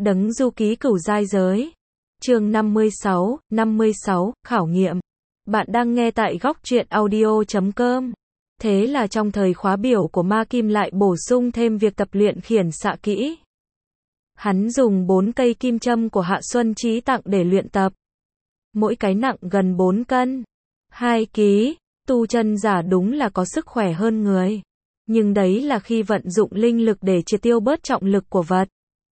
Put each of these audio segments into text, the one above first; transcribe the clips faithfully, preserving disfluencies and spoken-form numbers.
Đấng du ký cửu giai giới. Chương năm mươi sáu, năm mươi sáu, khảo nghiệm. Bạn đang nghe tại góc truyện audio chấm com. Thế là trong thời khóa biểu của Ma Kim lại bổ sung thêm việc tập luyện khiển xạ kỹ. Hắn dùng bốn cây kim châm của Hạ Xuân Chí tặng để luyện tập. Mỗi cái nặng gần bốn cân. hai ký, tu chân giả đúng là có sức khỏe hơn người. Nhưng đấy là khi vận dụng linh lực để triệt tiêu bớt trọng lực của vật.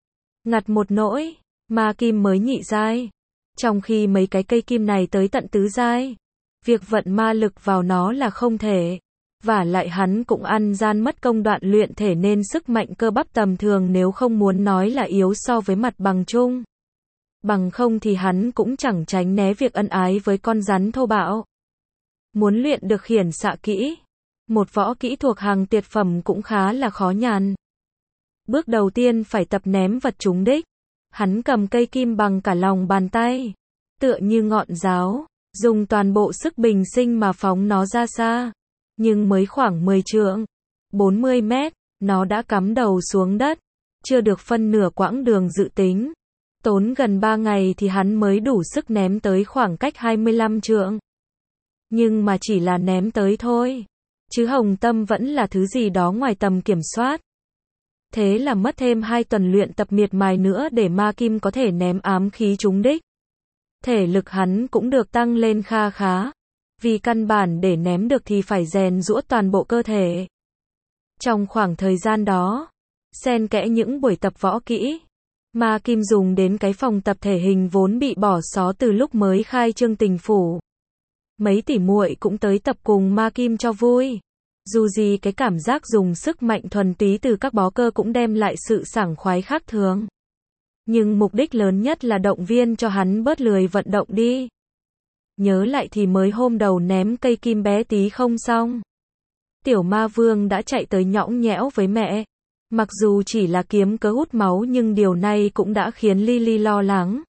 Ngặt một nỗi, Ma Kim mới nhị giai. Trong khi mấy cái cây kim này tới tận tứ giai. Việc vận ma lực vào nó là không thể. Vả lại hắn cũng ăn gian mất công đoạn luyện thể nên sức mạnh cơ bắp tầm thường nếu không muốn nói là yếu so với mặt bằng chung. Bằng không thì hắn cũng chẳng tránh né việc ân ái với con rắn thô bạo. Muốn luyện được khiển xạ kỹ, một võ kỹ thuộc hàng tuyệt phẩm cũng khá là khó nhằn. Bước đầu tiên phải tập ném vật trúng đích. Hắn cầm cây kim bằng cả lòng bàn tay, tựa như ngọn giáo, dùng toàn bộ sức bình sinh mà phóng nó ra xa. Nhưng mới khoảng mười trượng, bốn mươi mét, nó đã cắm đầu xuống đất. Chưa được phân nửa quãng đường dự tính. Tốn gần ba ngày thì hắn mới đủ sức ném tới khoảng cách hai mươi lăm trượng. Nhưng mà chỉ là ném tới thôi. Chứ hồng tâm vẫn là thứ gì đó ngoài tầm kiểm soát. Thế là mất thêm hai tuần luyện tập miệt mài nữa để Ma Kim có thể ném ám khí trúng đích. Thể lực hắn cũng được tăng lên kha khá. Vì căn bản để ném được thì phải rèn giũa toàn bộ cơ thể. Trong khoảng thời gian đó, xen kẽ những buổi tập võ kỹ, Ma Kim dùng đến cái phòng tập thể hình vốn bị bỏ xó từ lúc mới khai trương Tình Phủ. Mấy tỷ muội cũng tới tập cùng Ma Kim cho vui. Dù gì cái cảm giác dùng sức mạnh thuần túy từ các bó cơ cũng đem lại sự sảng khoái khác thường. Nhưng mục đích lớn nhất là động viên cho hắn bớt lười vận động đi. Nhớ lại thì mới hôm đầu ném cây kim bé tí không xong. Tiểu Ma Vương đã chạy tới nhõng nhẽo với mẹ. Mặc dù chỉ là kiếm cớ hút máu nhưng điều này cũng đã khiến Lily lo lắng.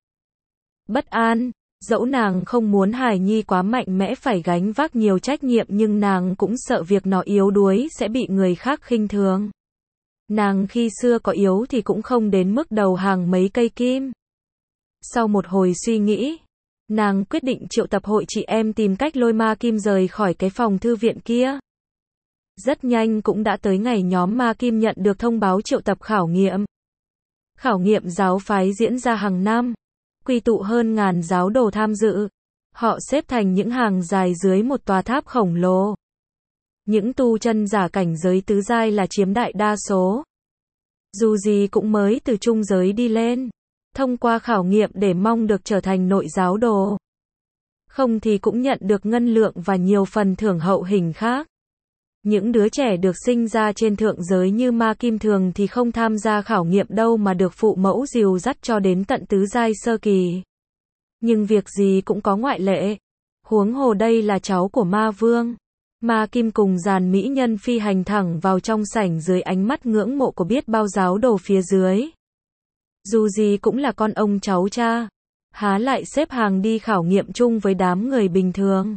Bất an, dẫu nàng không muốn Hải Nhi quá mạnh mẽ phải gánh vác nhiều trách nhiệm nhưng nàng cũng sợ việc nó yếu đuối sẽ bị người khác khinh thường. Nàng khi xưa có yếu thì cũng không đến mức đầu hàng mấy cây kim. Sau một hồi suy nghĩ, nàng quyết định triệu tập hội chị em tìm cách lôi Ma Kim rời khỏi cái phòng thư viện kia. Rất nhanh cũng đã tới ngày nhóm Ma Kim nhận được thông báo triệu tập khảo nghiệm. Khảo nghiệm giáo phái diễn ra hàng năm. Quy tụ hơn ngàn giáo đồ tham dự. Họ xếp thành những hàng dài dưới một tòa tháp khổng lồ. Những tu chân giả cảnh giới tứ giai là chiếm đại đa số. Dù gì cũng mới từ trung giới đi lên. Thông qua khảo nghiệm để mong được trở thành nội giáo đồ. Không thì cũng nhận được ngân lượng và nhiều phần thưởng hậu hình khác. Những đứa trẻ được sinh ra trên thượng giới như Ma Kim thường thì không tham gia khảo nghiệm đâu mà được phụ mẫu dìu dắt cho đến tận tứ giai sơ kỳ. Nhưng việc gì cũng có ngoại lệ. Huống hồ đây là cháu của Ma Vương. Ma Kim cùng dàn mỹ nhân phi hành thẳng vào trong sảnh dưới ánh mắt ngưỡng mộ của biết bao giáo đồ phía dưới. Dù gì cũng là con ông cháu cha. Há lại xếp hàng đi khảo nghiệm chung với đám người bình thường.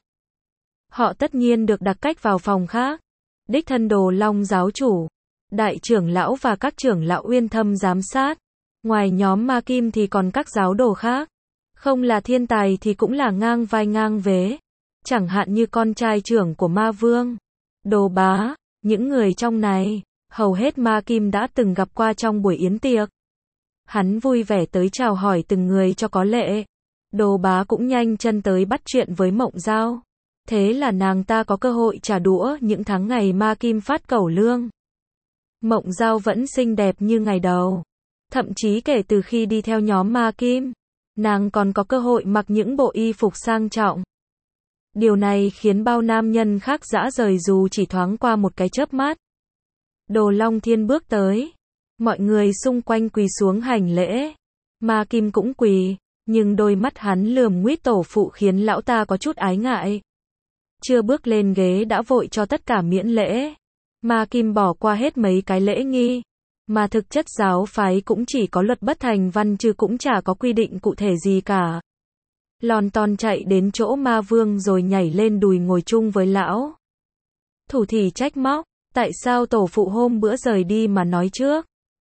Họ tất nhiên được đặt cách vào phòng khác. Đích thân Đồ Long giáo chủ, đại trưởng lão và các trưởng lão uyên thâm giám sát. Ngoài nhóm Ma Kim thì còn các giáo đồ khác. Không là thiên tài thì cũng là ngang vai ngang vế. Chẳng hạn như con trai trưởng của Ma Vương, Đồ Bá. Những người trong này, hầu hết Ma Kim đã từng gặp qua trong buổi yến tiệc. Hắn vui vẻ tới chào hỏi từng người cho có lệ. Đồ Bá cũng nhanh chân tới bắt chuyện với Mộng Giao. Thế là nàng ta có cơ hội trả đũa những tháng ngày Ma Kim phát cẩu lương. Mộng Giao vẫn xinh đẹp như ngày đầu. Thậm chí kể từ khi đi theo nhóm Ma Kim, nàng còn có cơ hội mặc những bộ y phục sang trọng. Điều này khiến bao nam nhân khác rã rời dù chỉ thoáng qua một cái chớp mắt. Đồ Long Thiên bước tới. Mọi người xung quanh quỳ xuống hành lễ. Ma Kim cũng quỳ, nhưng đôi mắt hắn lườm nguýt tổ phụ khiến lão ta có chút ái ngại. Chưa bước lên ghế đã vội cho tất cả miễn lễ. Ma Kim bỏ qua hết mấy cái lễ nghi. Mà thực chất giáo phái cũng chỉ có luật bất thành văn chứ cũng chả có quy định cụ thể gì cả. Lon ton chạy đến chỗ Ma Vương rồi nhảy lên đùi ngồi chung với lão. Thủ thì trách móc, tại sao tổ phụ hôm bữa rời đi mà nói trước.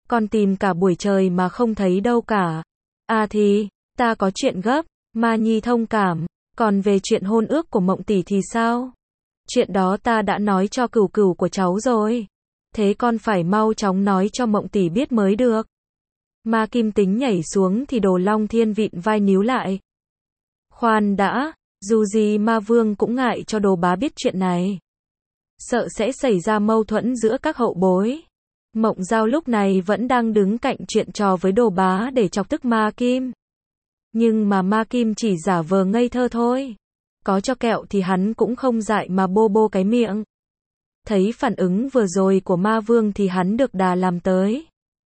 Con tìm cả buổi trời mà không thấy đâu cả. À thì, ta có chuyện gấp, Ma Nhi thông cảm. Còn về chuyện hôn ước của Mộng tỷ thì sao? Chuyện đó ta đã nói cho cửu cửu của cháu rồi. Thế con phải mau chóng nói cho Mộng tỷ biết mới được. Ma Kim tính nhảy xuống thì Đồ Long Thiên vịn vai níu lại. Khoan đã, dù gì Ma Vương cũng ngại cho Đồ Bá biết chuyện này. Sợ sẽ xảy ra mâu thuẫn giữa các hậu bối. Mộng Giao lúc này vẫn đang đứng cạnh chuyện trò với Đồ Bá để chọc tức Ma Kim. Nhưng mà Ma Kim chỉ giả vờ ngây thơ thôi. Có cho kẹo thì hắn cũng không dại mà bô bô cái miệng. Thấy phản ứng vừa rồi của Ma Vương thì hắn được đà làm tới.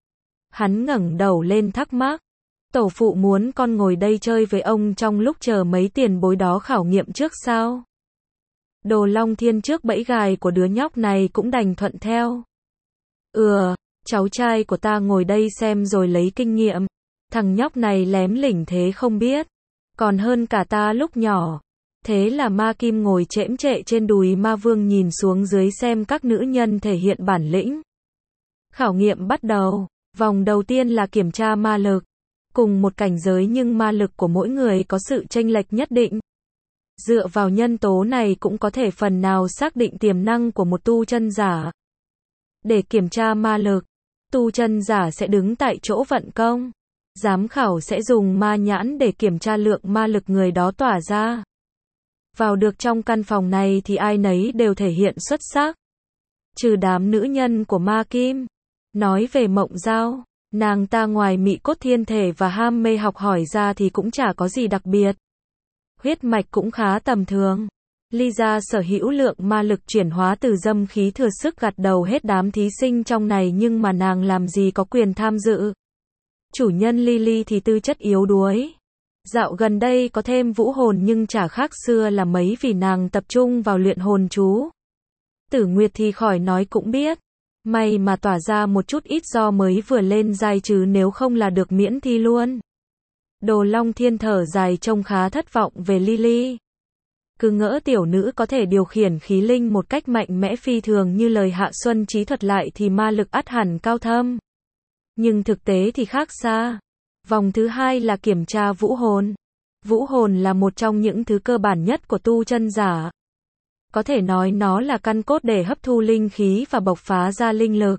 Hắn ngẩng đầu lên thắc mắc. Tổ phụ muốn con ngồi đây chơi với ông trong lúc chờ mấy tiền bối đó khảo nghiệm trước sao? Đồ Long Thiên trước bẫy gài của đứa nhóc này cũng đành thuận theo. Ừ, cháu trai của ta ngồi đây xem rồi lấy kinh nghiệm. Thằng nhóc này lém lỉnh thế không biết. Còn hơn cả ta lúc nhỏ. Thế là Ma Kim ngồi chễm chệ trên đùi Ma Vương nhìn xuống dưới xem các nữ nhân thể hiện bản lĩnh. Khảo nghiệm bắt đầu. Vòng đầu tiên là kiểm tra ma lực. Cùng một cảnh giới nhưng ma lực của mỗi người có sự chênh lệch nhất định. Dựa vào nhân tố này cũng có thể phần nào xác định tiềm năng của một tu chân giả. Để kiểm tra ma lực, tu chân giả sẽ đứng tại chỗ vận công. Giám khảo sẽ dùng ma nhãn để kiểm tra lượng ma lực người đó tỏa ra. Vào được trong căn phòng này thì ai nấy đều thể hiện xuất sắc. Trừ đám nữ nhân của Ma Kim. Nói về Mộng Giao, nàng ta ngoài mị cốt thiên thể và ham mê học hỏi ra thì cũng chả có gì đặc biệt. Huyết mạch cũng khá tầm thường. Lisa sở hữu lượng ma lực chuyển hóa từ dâm khí thừa sức gặt đầu hết đám thí sinh trong này nhưng mà nàng làm gì có quyền tham dự. Chủ nhân Lily thì tư chất yếu đuối. Dạo gần đây có thêm vũ hồn nhưng chả khác xưa là mấy vì nàng tập trung vào luyện hồn chú. Tử Nguyệt thì khỏi nói cũng biết. May mà tỏa ra một chút ít do mới vừa lên giai chứ nếu không là được miễn thi luôn. Đồ Long Thiên thở dài trông khá thất vọng về Lily. Cứ ngỡ tiểu nữ có thể điều khiển khí linh một cách mạnh mẽ phi thường như lời Hạ Xuân Trí thuật lại thì ma lực ắt hẳn cao thâm. Nhưng thực tế thì khác xa. Vòng thứ hai là kiểm tra vũ hồn. Vũ hồn là một trong những thứ cơ bản nhất của tu chân giả. Có thể nói nó là căn cốt để hấp thu linh khí và bộc phá ra linh lực.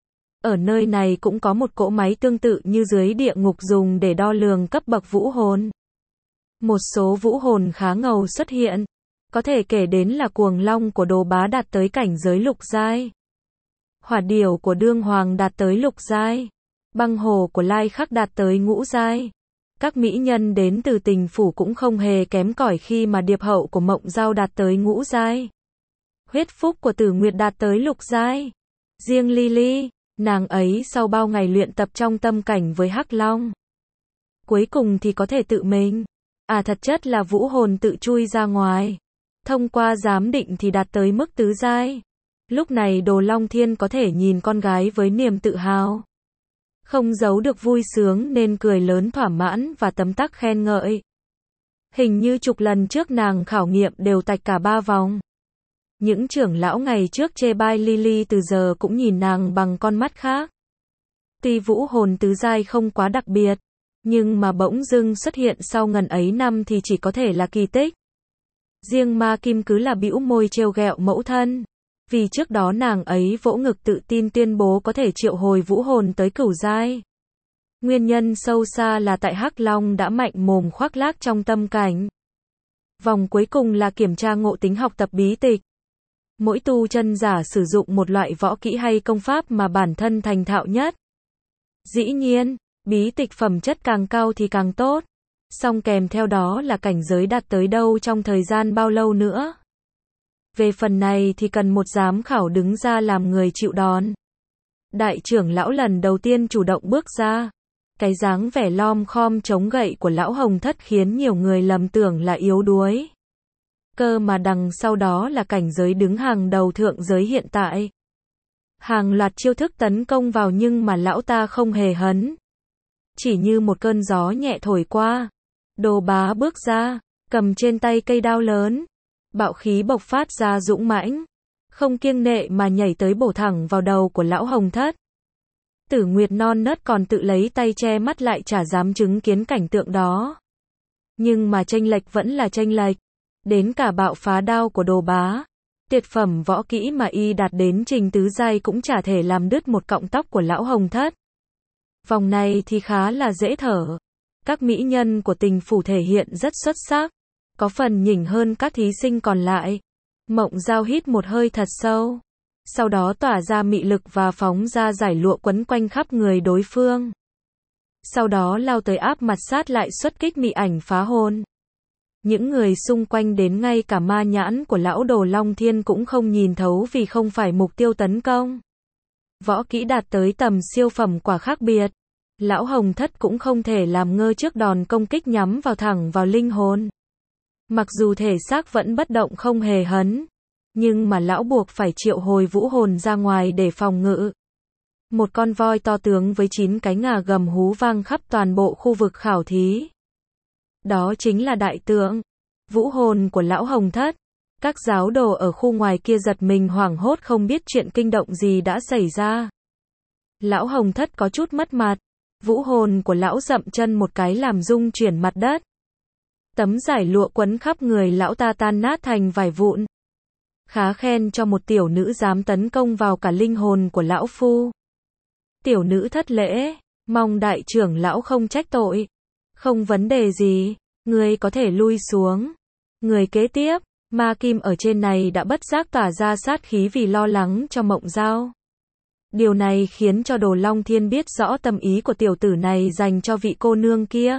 Ở nơi này cũng có một cỗ máy tương tự như dưới địa ngục dùng để đo lường cấp bậc vũ hồn. Một số vũ hồn khá ngầu xuất hiện. Có thể kể đến là Cuồng Long của Đồ Bá đạt tới cảnh giới lục giai. Hỏa Điểu của Đương Hoàng đạt tới lục giai. Băng Hồ của Lai Khắc đạt tới ngũ giai. Các mỹ nhân đến từ Tình Phủ cũng không hề kém cỏi khi mà Điệp Hậu của Mộng Giao đạt tới ngũ giai. Huyết Phúc của Tử Nguyệt đạt tới lục giai. Riêng Lily, nàng ấy sau bao ngày luyện tập trong tâm cảnh với Hắc Long. Cuối cùng thì có thể tự mình. À thật chất là vũ hồn tự chui ra ngoài. Thông qua giám định thì đạt tới mức tứ giai. Lúc này Đồ Long Thiên có thể nhìn con gái với niềm tự hào. Không giấu được vui sướng nên cười lớn thỏa mãn và tấm tắc khen ngợi. Hình như chục lần trước nàng khảo nghiệm đều tạch cả ba vòng. Những trưởng lão ngày trước chê bai Lily từ giờ cũng nhìn nàng bằng con mắt khác. Tuy vũ hồn tứ giai không quá đặc biệt, nhưng mà bỗng dưng xuất hiện sau ngần ấy năm thì chỉ có thể là kỳ tích. Riêng Ma Kim cứ là bĩu môi trêu ghẹo mẫu thân. Vì trước đó nàng ấy vỗ ngực tự tin tuyên bố có thể triệu hồi vũ hồn tới cửu giai. Nguyên nhân sâu xa là tại Hắc Long đã mạnh mồm khoác lác trong tâm cảnh. Vòng cuối cùng là kiểm tra ngộ tính học tập bí tịch. Mỗi tu chân giả sử dụng một loại võ kỹ hay công pháp mà bản thân thành thạo nhất. Dĩ nhiên, bí tịch phẩm chất càng cao thì càng tốt. Song kèm theo đó là cảnh giới đạt tới đâu trong thời gian bao lâu nữa. Về phần này thì cần một giám khảo đứng ra làm người chịu đòn. Đại trưởng lão lần đầu tiên chủ động bước ra. Cái dáng vẻ lom khom chống gậy của lão Hồng Thất khiến nhiều người lầm tưởng là yếu đuối. Cơ mà đằng sau đó là cảnh giới đứng hàng đầu thượng giới hiện tại. Hàng loạt chiêu thức tấn công vào nhưng mà lão ta không hề hấn. Chỉ như một cơn gió nhẹ thổi qua. Đồ Bá bước ra, cầm trên tay cây đao lớn. Bạo khí bộc phát ra dũng mãnh. Không kiêng nệ mà nhảy tới bổ thẳng vào đầu của lão Hồng Thất. Tử Nguyệt non nớt còn tự lấy tay che mắt lại chả dám chứng kiến cảnh tượng đó. Nhưng mà chênh lệch vẫn là chênh lệch. Đến cả bạo phá đao của Đồ Bá, tuyệt phẩm võ kỹ mà y đạt đến trình tứ giai cũng chả thể làm đứt một cọng tóc của lão Hồng Thất. Vòng này thì khá là dễ thở. Các mỹ nhân của Tình Phủ thể hiện rất xuất sắc, có phần nhỉnh hơn các thí sinh còn lại. Mộng Giao hít một hơi thật sâu, sau đó tỏa ra mị lực và phóng ra dải lụa quấn quanh khắp người đối phương. Sau đó lao tới áp mặt sát lại xuất kích mị ảnh phá hồn. Những người xung quanh đến ngay cả ma nhãn của lão Đồ Long Thiên cũng không nhìn thấu vì không phải mục tiêu tấn công. Võ kỹ đạt tới tầm siêu phẩm quả khác biệt. Lão Hồng Thất cũng không thể làm ngơ trước đòn công kích nhắm vào thẳng vào linh hồn. Mặc dù thể xác vẫn bất động không hề hấn, nhưng mà lão buộc phải triệu hồi vũ hồn ra ngoài để phòng ngự. Một con voi to tướng với chín cái ngà gầm hú vang khắp toàn bộ khu vực khảo thí. Đó chính là đại tượng, vũ hồn của lão Hồng Thất. Các giáo đồ ở khu ngoài kia giật mình hoảng hốt không biết chuyện kinh động gì đã xảy ra. Lão Hồng Thất có chút mất mặt. Vũ hồn của lão dậm chân một cái làm rung chuyển mặt đất. Tấm giải lụa quấn khắp người lão ta tan nát thành vài vụn. Khá khen cho một tiểu nữ dám tấn công vào cả linh hồn của lão phu. Tiểu nữ thất lễ, mong đại trưởng lão không trách tội. Không vấn đề gì, người có thể lui xuống. Người kế tiếp, ma kim ở trên này đã bất giác tỏa ra sát khí vì lo lắng cho Mộng Giao. Điều này khiến cho Đồ Long Thiên biết rõ tâm ý của tiểu tử này dành cho vị cô nương kia.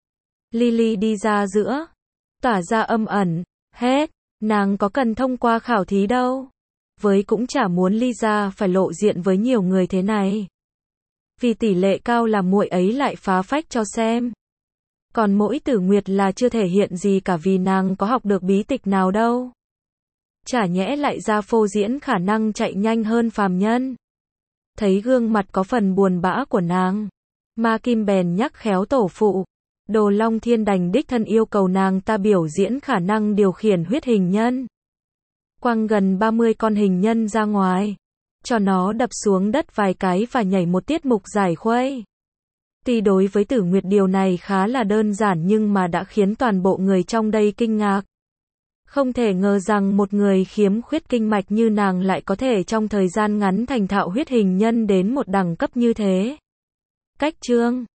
Lily đi ra giữa, tỏa ra âm ẩn, hết, nàng có cần thông qua khảo thí đâu. Với cũng chả muốn Lisa phải lộ diện với nhiều người thế này. Vì tỷ lệ cao là muội ấy lại phá phách cho xem. Còn mỗi Tử Nguyệt là chưa thể hiện gì cả vì nàng có học được bí tịch nào đâu. Chả nhẽ lại ra phô diễn khả năng chạy nhanh hơn phàm nhân. Thấy gương mặt có phần buồn bã của nàng, Ma Kim bèn nhắc khéo tổ phụ. Đồ Long Thiên đành đích thân yêu cầu nàng ta biểu diễn khả năng điều khiển huyết hình nhân. Quăng gần ba mươi con hình nhân ra ngoài, cho nó đập xuống đất vài cái và nhảy một tiết mục giải khuây. Tuy đối với Tử Nguyệt điều này khá là đơn giản nhưng mà đã khiến toàn bộ người trong đây kinh ngạc. Không thể ngờ rằng một người khiếm khuyết kinh mạch như nàng lại có thể trong thời gian ngắn thành thạo huyết hình nhân đến một đẳng cấp như thế. Cách chương